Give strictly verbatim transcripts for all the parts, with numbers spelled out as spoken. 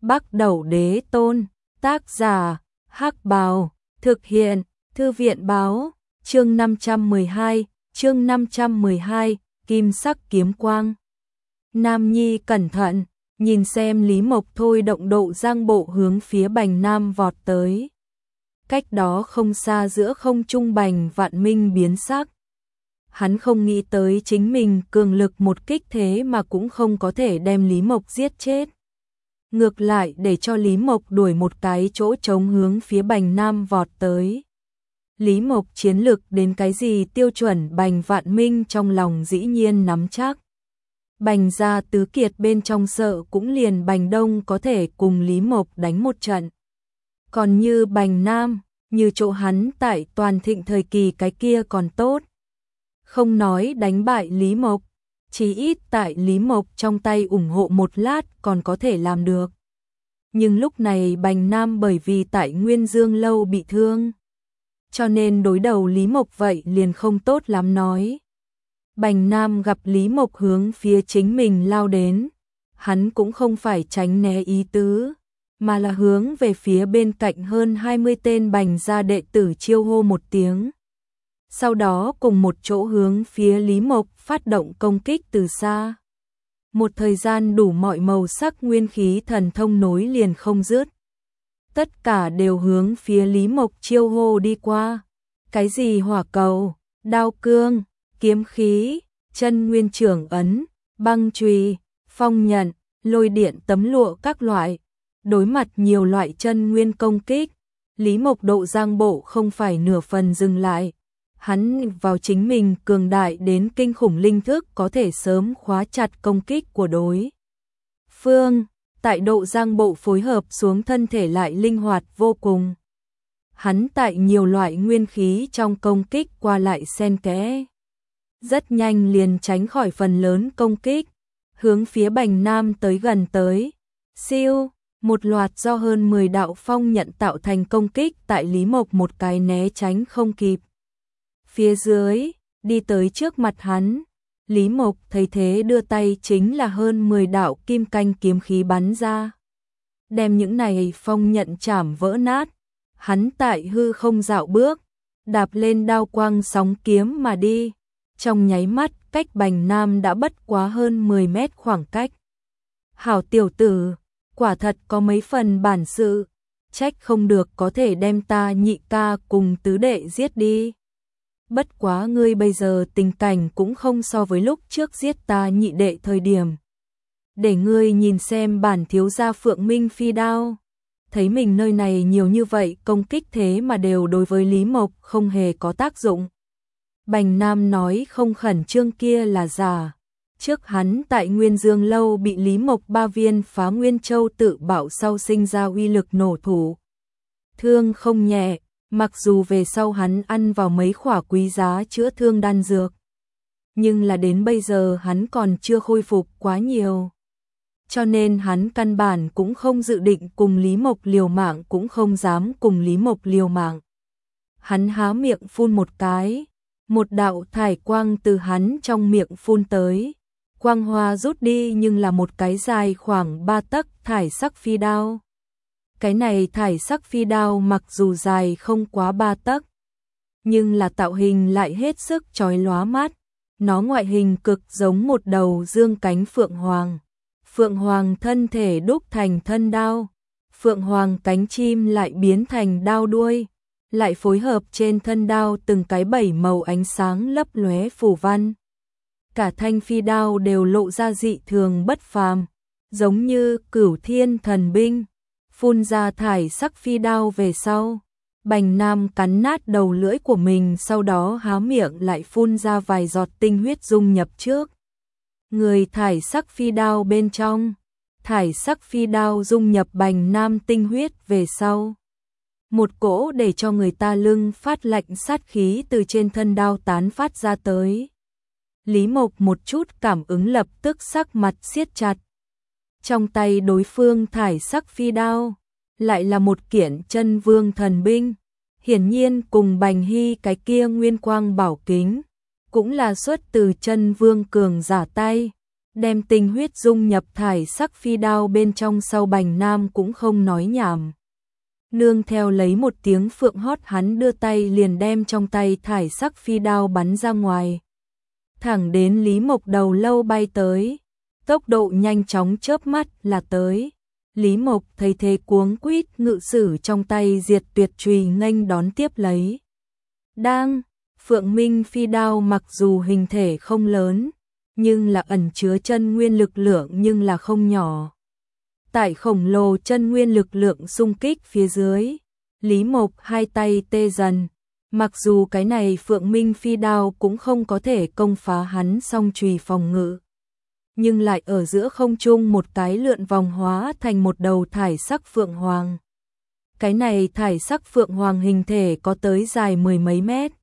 Bắc Đẩu Đế Tôn, tác giả, Hắc Bào, thực hiện, Thư viện báo, chương năm trăm mười hai, chương năm trăm mười hai, Kim sắc kiếm quang. Nam Nhi cẩn thận, nhìn xem Lý Mộc thôi động độ giang bộ hướng phía Bành Nam vọt tới. Cách đó không xa giữa không trung Bành Vạn Minh biến sắc. Hắn không nghĩ tới chính mình cường lực một kích thế mà cũng không có thể đem Lý Mộc giết chết. Ngược lại để cho Lý Mộc đuổi một cái chỗ trống hướng phía Bành Nam vọt tới. Lý Mộc chiến lực đến cái gì tiêu chuẩn Bành Vạn Minh trong lòng dĩ nhiên nắm chắc. Bành gia tứ kiệt bên trong sợ cũng liền Bành Đông có thể cùng Lý Mộc đánh một trận. Còn như Bành Nam, như chỗ hắn tại toàn thịnh thời kỳ cái kia còn tốt. Không nói đánh bại Lý Mộc, chỉ ít tại Lý Mộc trong tay ủng hộ một lát còn có thể làm được. Nhưng lúc này Bành Nam bởi vì tại Nguyên Dương Lâu bị thương, cho nên đối đầu Lý Mộc vậy liền không tốt lắm nói. Bành Nam gặp Lý Mộc hướng phía chính mình lao đến, hắn cũng không phải tránh né ý tứ, mà là hướng về phía bên cạnh hơn hai mươi tên Bành gia đệ tử chiêu hô một tiếng. Sau đó cùng một chỗ hướng phía Lý Mộc phát động công kích từ xa. Một thời gian đủ mọi màu sắc nguyên khí thần thông nối liền không dứt. Tất cả đều hướng phía Lý Mộc chiêu hô đi qua. Cái gì hỏa cầu, đao cương, kiếm khí, chân nguyên trưởng ấn, băng chùy, phong nhận, lôi điện tấm lụa các loại. Đối mặt nhiều loại chân nguyên công kích, Lý Mộc độ giang bộ không phải nửa phần dừng lại. Hắn vào chính mình cường đại đến kinh khủng linh thức có thể sớm khóa chặt công kích của đối phương, tại độ giang bộ phối hợp xuống thân thể lại linh hoạt vô cùng. Hắn tại nhiều loại nguyên khí trong công kích qua lại xen kẽ, rất nhanh liền tránh khỏi phần lớn công kích, hướng phía Bành Nam tới gần tới. Siêu, một loạt do hơn mười đạo phong nhận tạo thành công kích tại Lý Mộc một cái né tránh không kịp. Phía dưới, đi tới trước mặt hắn, Lý Mộc thấy thế đưa tay chính là hơn mười đạo kim canh kiếm khí bắn ra. Đem những này phong nhận chảm vỡ nát, hắn tại hư không dạo bước, đạp lên đao quang sóng kiếm mà đi. Trong nháy mắt, cách Bành Nam đã bất quá hơn mười mét khoảng cách. Hảo tiểu tử, quả thật có mấy phần bản sự, trách không được có thể đem ta nhị ca cùng tứ đệ giết đi. Bất quá ngươi bây giờ tình cảnh cũng không so với lúc trước giết ta nhị đệ thời điểm. Để ngươi nhìn xem bản thiếu gia Phượng Minh phi đao. Thấy mình nơi này nhiều như vậy công kích thế mà đều đối với Lý Mộc không hề có tác dụng. Bành Nam nói không khẩn trương kia là giả. Trước hắn tại Nguyên Dương Lâu bị Lý Mộc ba viên phá Nguyên Châu tự bạo sau sinh ra uy lực nổ thủ. Thương không nhẹ. Mặc dù về sau hắn ăn vào mấy khỏa quý giá chữa thương đan dược, nhưng là đến bây giờ hắn còn chưa khôi phục quá nhiều. Cho nên hắn căn bản cũng không dự định cùng Lý Mộc liều mạng, cũng không dám cùng Lý Mộc liều mạng. Hắn há miệng phun một cái, một đạo thải quang từ hắn trong miệng phun tới. Quang hoa rút đi nhưng là một cái dài khoảng ba tấc thải sắc phi đao. Cái này thải sắc phi đao mặc dù dài không quá ba tấc, nhưng là tạo hình lại hết sức chói lóa mắt. Nó ngoại hình cực giống một đầu dương cánh phượng hoàng. Phượng hoàng thân thể đúc thành thân đao, phượng hoàng cánh chim lại biến thành đao đuôi, lại phối hợp trên thân đao từng cái bảy màu ánh sáng lấp lóe phù văn. Cả thanh phi đao đều lộ ra dị thường bất phàm, giống như cửu thiên thần binh. Phun ra thải sắc phi đao về sau, Bành Nam cắn nát đầu lưỡi của mình, sau đó há miệng lại phun ra vài giọt tinh huyết dung nhập trước người thải sắc phi đao bên trong. Thải sắc phi đao dung nhập Bành Nam tinh huyết về sau, một cỗ để cho người ta lưng phát lạnh sát khí từ trên thân đao tán phát ra tới. Lý Mộc một chút cảm ứng lập tức sắc mặt siết chặt. Trong tay đối phương thải sắc phi đao lại là một kiện chân vương thần binh, hiển nhiên cùng Bành Hy cái kia nguyên quang bảo kính cũng là xuất từ chân vương cường giả tay. đem tinh huyết dung nhập thải sắc phi đao bên trong, sau Bành Nam cũng không nói nhảm. Nương theo lấy một tiếng phượng hót, hắn đưa tay liền đem trong tay thải sắc phi đao bắn ra ngoài. Thẳng đến Lý Mộc đầu lâu bay tới, tốc độ nhanh chóng chớp mắt là tới. Lý Mộc thấy thế cuống quýt ngự sử trong tay diệt tuyệt chùy nghênh đón tiếp lấy. Đang, Phượng Minh phi đao mặc dù hình thể không lớn, nhưng là ẩn chứa chân nguyên lực lượng nhưng là không nhỏ. Tại khổng lồ chân nguyên lực lượng xung kích phía dưới, Lý Mộc hai tay tê dần. Mặc dù cái này Phượng Minh phi đao cũng không có thể công phá hắn song chùy phòng ngự, nhưng lại ở giữa không trung một cái lượn vòng hóa thành một đầu thải sắc phượng hoàng. Cái này thải sắc phượng hoàng hình thể có tới dài mười mấy mét.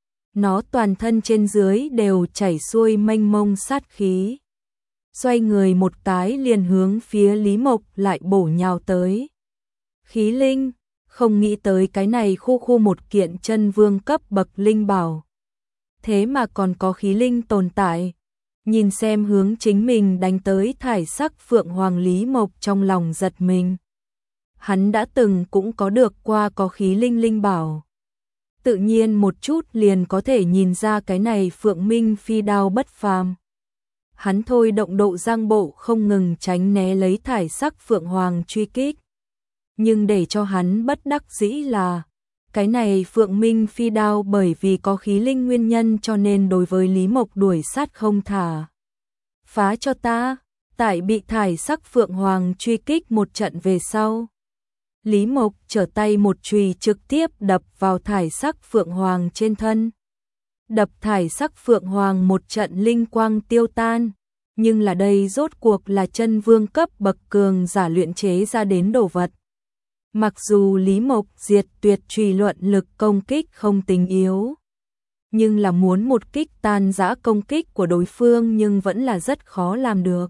Nó toàn thân trên dưới đều chảy xuôi mênh mông sát khí. Xoay người một cái liền hướng phía Lý Mộc lại bổ nhào tới. Khí linh, không nghĩ tới cái này khu khu một kiện chân vương cấp bậc linh bảo. Thế mà còn có khí linh tồn tại. Nhìn xem hướng chính mình đánh tới thải sắc phượng hoàng, Lý Mộc trong lòng giật mình. Hắn đã từng cũng có được qua có khí linh linh bảo. Tự nhiên một chút liền có thể nhìn ra cái này Phượng Minh phi đao bất phàm. Hắn thôi động độ giang bộ không ngừng tránh né lấy thải sắc phượng hoàng truy kích. Nhưng để cho hắn bất đắc dĩ là, cái này Phượng Minh phi đao bởi vì có khí linh nguyên nhân cho nên đối với Lý Mộc đuổi sát không thả. Phá cho ta, tại bị thải sắc phượng hoàng truy kích một trận về sau. Lý Mộc trở tay một chùy trực tiếp đập vào thải sắc phượng hoàng trên thân. Đập thải sắc phượng hoàng một trận linh quang tiêu tan, nhưng là đây rốt cuộc là chân vương cấp bậc cường giả luyện chế ra đến đồ vật. Mặc dù Lý Mộc diệt tuyệt chùy luận lực công kích không tính yếu, nhưng là muốn một kích tan rã công kích của đối phương nhưng vẫn là rất khó làm được.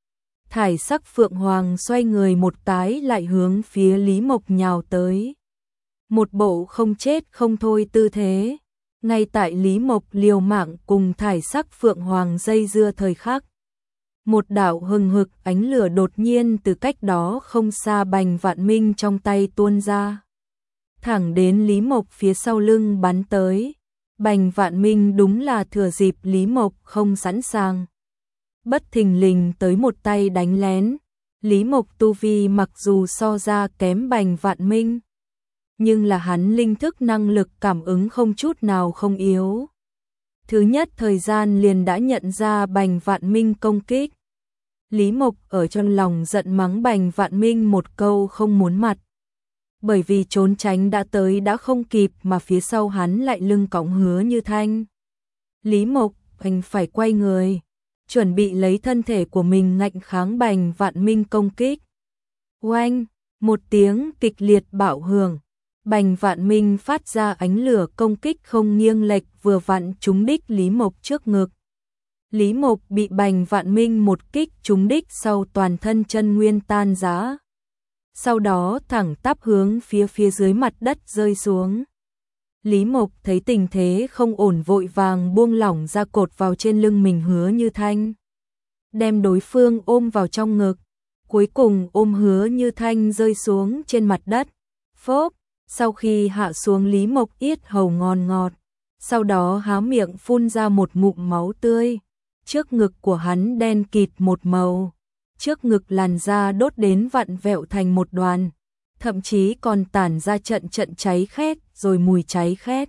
Thải sắc phượng hoàng xoay người một cái lại hướng phía Lý Mộc nhào tới. Một bộ không chết không thôi tư thế. Ngay tại Lý Mộc liều mạng cùng thải sắc phượng hoàng dây dưa thời khắc, một đạo hừng hực ánh lửa đột nhiên từ cách đó không xa Bành Vạn Minh trong tay tuôn ra. Thẳng đến Lý Mộc phía sau lưng bắn tới. Bành Vạn Minh đúng là thừa dịp Lý Mộc không sẵn sàng, bất thình lình tới một tay đánh lén. Lý Mộc tu vi mặc dù so ra kém Bành Vạn Minh, nhưng là hắn linh thức năng lực cảm ứng không chút nào không yếu. Thứ nhất thời gian liền đã nhận ra Bành Vạn Minh công kích. Lý Mộc ở trong lòng giận mắng Bành Vạn Minh một câu không muốn mặt. Bởi vì trốn tránh đã tới đã không kịp mà phía sau hắn lại lưng cõng Hứa Như Thanh. Lý Mộc anh phải quay người, chuẩn bị lấy thân thể của mình ngạnh kháng Bành Vạn Minh công kích. Oanh, một tiếng kịch liệt bạo hưởng. Bành Vạn Minh phát ra ánh lửa công kích không nghiêng lệch vừa vặn trúng đích Lý Mộc trước ngực. Lý Mộc bị Bành Vạn Minh một kích trúng đích sau toàn thân chân nguyên tan rã. Sau đó thẳng tắp hướng phía phía dưới mặt đất rơi xuống. Lý Mộc thấy tình thế không ổn vội vàng buông lỏng ra cột vào trên lưng mình Hứa Như Thanh. Đem đối phương ôm vào trong ngực. Cuối cùng ôm Hứa Như Thanh rơi xuống trên mặt đất. Phốp, sau khi hạ xuống Lý Mộc yết hầu ngon ngọt. Sau đó há miệng phun ra một ngụm máu tươi. Trước ngực của hắn đen kịt một màu. Trước ngực làn da đốt đến vặn vẹo thành một đoàn. Thậm chí còn tản ra trận trận cháy khét rồi mùi cháy khét.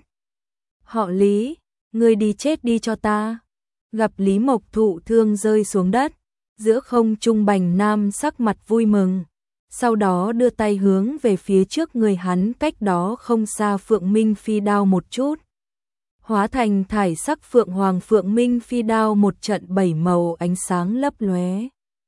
Họ Lý, ngươi đi chết đi cho ta. Gặp Lý Mộc thụ thương rơi xuống đất. Giữa không trung Bành Nam sắc mặt vui mừng. Sau đó đưa tay hướng về phía trước người hắn cách đó không xa Phượng Minh phi đao một chút. Hóa thành thải sắc Phượng Hoàng Phượng Minh phi đao một trận bảy màu ánh sáng lấp lóe.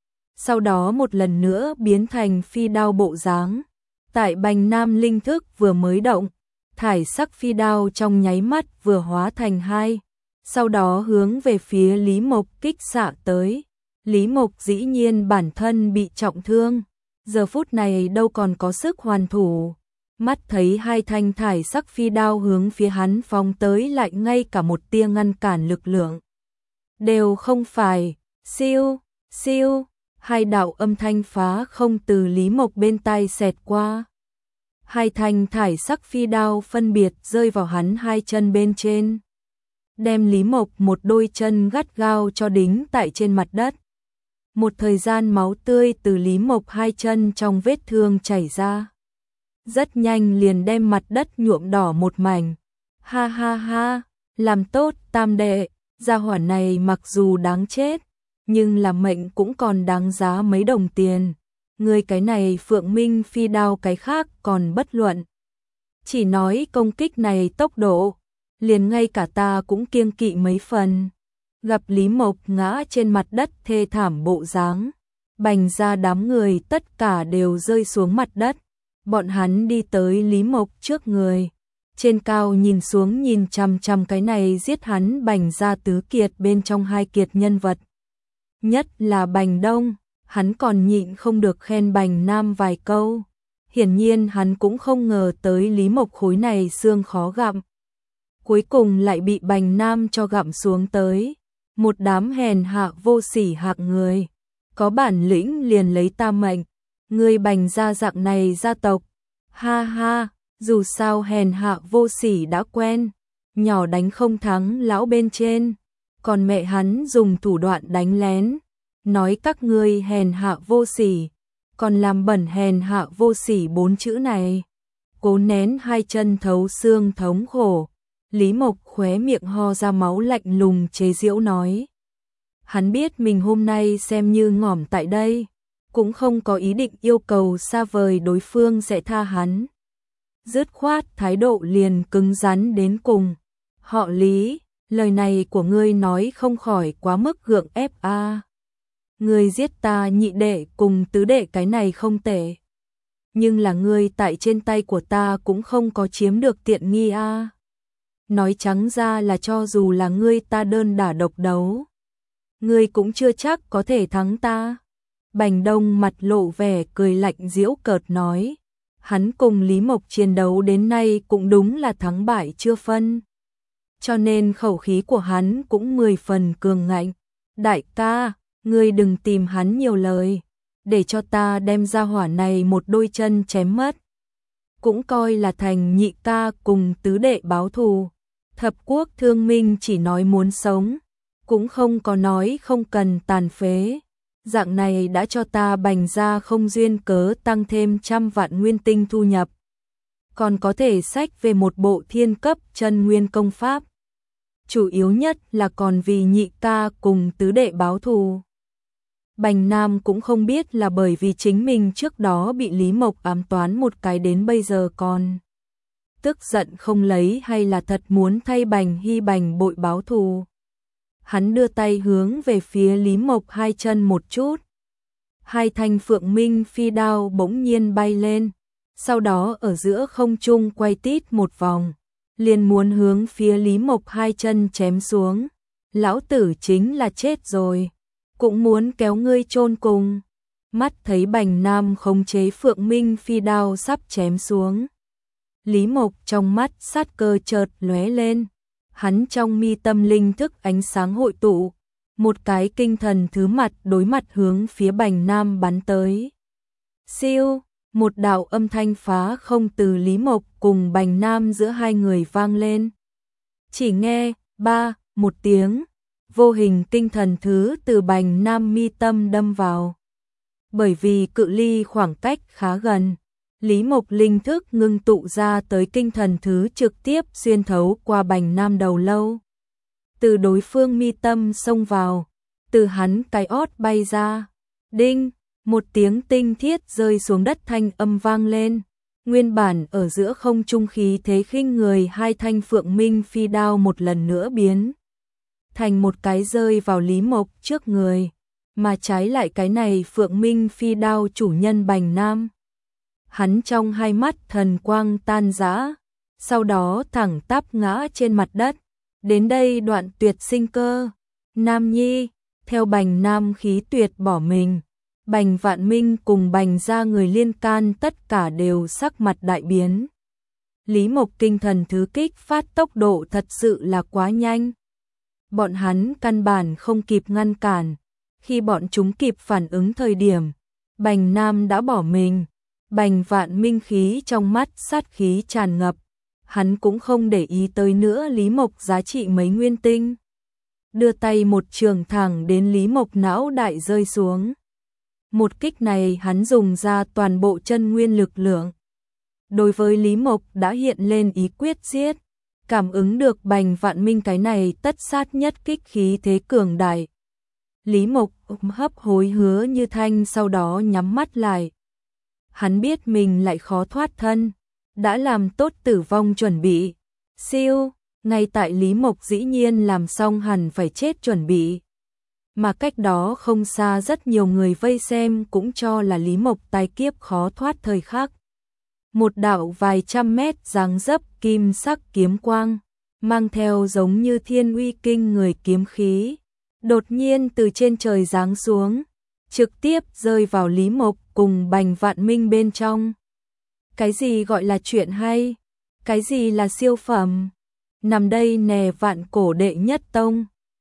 Sau đó một lần nữa biến thành phi đao bộ dáng. Tại Bành Nam linh thức vừa mới động, thải sắc phi đao trong nháy mắt vừa hóa thành hai. Sau đó hướng về phía Lý Mộc kích xạ tới. Lý Mộc dĩ nhiên bản thân bị trọng thương. Giờ phút này đâu còn có sức hoàn thủ. Mắt thấy hai thanh thải sắc phi đao hướng phía hắn phóng tới lại ngay cả một tia ngăn cản lực lượng đều không phải. Siêu, Siêu, hai đạo âm thanh phá không từ Lý Mộc bên tai xẹt qua. Hai thanh thải sắc phi đao phân biệt rơi vào hắn hai chân bên trên, đem Lý Mộc một đôi chân gắt gao cho đính tại trên mặt đất. Một thời gian máu tươi từ Lý Mộc hai chân trong vết thương chảy ra, rất nhanh liền đem mặt đất nhuộm đỏ một mảnh. Ha ha ha, làm tốt tam đệ, gia hỏa này mặc dù đáng chết, nhưng là mệnh cũng còn đáng giá mấy đồng tiền. Ngươi cái này Phượng Minh phi đao cái khác còn bất luận. Chỉ nói công kích này tốc độ, liền ngay cả ta cũng kiêng kỵ mấy phần. Gặp Lý Mộc ngã trên mặt đất thê thảm bộ dáng, Bành ra đám người tất cả đều rơi xuống mặt đất. Bọn hắn đi tới Lý Mộc trước người, trên cao nhìn xuống nhìn chằm chằm cái này giết hắn Bành ra tứ kiệt bên trong hai kiệt nhân vật. Nhất là Bành Đông, hắn còn nhịn không được khen Bành Nam vài câu. Hiển nhiên hắn cũng không ngờ tới Lý Mộc khối này xương khó gặm. Cuối cùng lại bị Bành Nam cho gặm xuống tới. Một đám hèn hạ vô sỉ hạng người. Có bản lĩnh liền lấy ta mệnh. Người Bành gia dạng này gia tộc. Ha ha, dù sao hèn hạ vô sỉ đã quen. Nhỏ đánh không thắng lão bên trên. Còn mẹ hắn dùng thủ đoạn đánh lén. Nói các ngươi hèn hạ vô sỉ. Còn làm bẩn hèn hạ vô sỉ bốn chữ này. Cố nén hai chân thấu xương thống khổ. Lý Mộc khóe miệng ho ra máu lạnh lùng chế giễu nói. Hắn biết mình hôm nay xem như ngỏm tại đây, cũng không có ý định yêu cầu xa vời đối phương sẽ tha hắn. Dứt khoát thái độ liền cứng rắn đến cùng. Họ Lý, lời này của ngươi nói không khỏi quá mức gượng ép a. À. Ngươi giết ta nhị đệ cùng tứ đệ cái này không tệ. Nhưng là ngươi tại trên tay của ta cũng không có chiếm được tiện nghi a. À. Nói trắng ra là cho dù là ngươi ta đơn đả độc đấu, ngươi cũng chưa chắc có thể thắng ta. Bành Đông mặt lộ vẻ cười lạnh giễu cợt nói. Hắn cùng Lý Mộc chiến đấu đến nay cũng đúng là thắng bại chưa phân. Cho nên khẩu khí của hắn cũng mười phần cường ngạnh. Đại ca, ngươi đừng tìm hắn nhiều lời, để cho ta đem ra hỏa này một đôi chân chém mất. Cũng coi là thành nhị ca cùng tứ đệ báo thù. Thập quốc thương minh chỉ nói muốn sống, cũng không có nói không cần tàn phế. Dạng này đã cho ta Bành ra không duyên cớ tăng thêm trăm vạn nguyên tinh thu nhập. Còn có thể xách về một bộ thiên cấp chân nguyên công pháp. Chủ yếu nhất là còn vì nhị ca cùng tứ đệ báo thù. Bành Nam cũng không biết là bởi vì chính mình trước đó bị Lý Mộc ám toán một cái đến bây giờ còn tức giận không lấy hay là thật muốn thay Bành Hy Bành bội báo thù. Hắn đưa tay hướng về phía Lý Mộc hai chân một chút. Hai thanh Phượng Minh phi đao bỗng nhiên bay lên, sau đó ở giữa không trung quay tít một vòng, liền muốn hướng phía Lý Mộc hai chân chém xuống. Lão tử chính là chết rồi, cũng muốn kéo ngươi chôn cùng. Mắt thấy Bành Nam khống chế Phượng Minh phi đao sắp chém xuống, Lý Mộc trong mắt sát cơ chợt lóe lên. Hắn trong mi tâm linh thức ánh sáng hội tụ, một cái kinh thần thứ mặt đối mặt hướng phía Bành Nam bắn tới. Siêu, một đạo âm thanh phá không từ Lý Mộc cùng Bành Nam giữa hai người vang lên. Chỉ nghe ba một tiếng, vô hình kinh thần thứ từ Bành Nam mi tâm đâm vào. Bởi vì cự ly khoảng cách khá gần, Lý Mộc linh thức ngưng tụ ra tới kinh thần thứ trực tiếp xuyên thấu qua Bành Nam đầu lâu. Từ đối phương mi tâm xông vào, từ hắn cái ót bay ra. Đinh, một tiếng tinh thiết rơi xuống đất thanh âm vang lên. Nguyên bản ở giữa không trung khí thế khinh người hai thanh Phượng Minh phi đao một lần nữa biến thành một cái rơi vào Lý Mộc trước người, mà trái lại cái này Phượng Minh phi đao chủ nhân Bành Nam. Hắn trong hai mắt thần quang tan rã, sau đó thẳng tắp ngã trên mặt đất. Đến đây đoạn tuyệt sinh cơ. Nam Nhi, theo Bành Nam khí tuyệt bỏ mình, Bành Vạn Minh cùng Bành gia người liên can tất cả đều sắc mặt đại biến. Lý Mộc kinh thần thứ kích phát tốc độ thật sự là quá nhanh. Bọn hắn căn bản không kịp ngăn cản, Khi bọn chúng kịp phản ứng thời điểm, Bành Nam đã bỏ mình. Bành Vạn Minh khí trong mắt sát khí tràn ngập, hắn cũng không để ý tới nữa Lý Mộc giá trị mấy nguyên tinh. Đưa tay một trường thẳng đến Lý Mộc, não đại rơi xuống. Một kích này hắn dùng ra toàn bộ chân nguyên lực lượng. Đối với Lý Mộc đã hiện lên ý quyết giết, cảm ứng được Bành Vạn Minh cái này tất sát nhất kích khí thế cường đại. Lý Mộc hấp hối hứa như thanh, sau đó nhắm mắt lại. Hắn biết mình lại khó thoát thân, đã làm tốt tử vong chuẩn bị. Siêu, ngay tại Lý Mộc dĩ nhiên làm xong hẳn phải chết chuẩn bị. Mà cách đó không xa rất nhiều người vây xem cũng cho là Lý Mộc tai kiếp khó thoát thời khắc. Một đạo vài trăm mét dáng dấp kim sắc kiếm quang, mang theo giống như thiên uy kinh người kiếm khí, đột nhiên từ trên trời giáng xuống, trực tiếp rơi vào Lý Mộc cùng Bành Vạn Minh bên trong. Cái gì gọi là chuyện hay? Cái gì là siêu phẩm? Nằm đây nè, vạn cổ đệ nhất tông.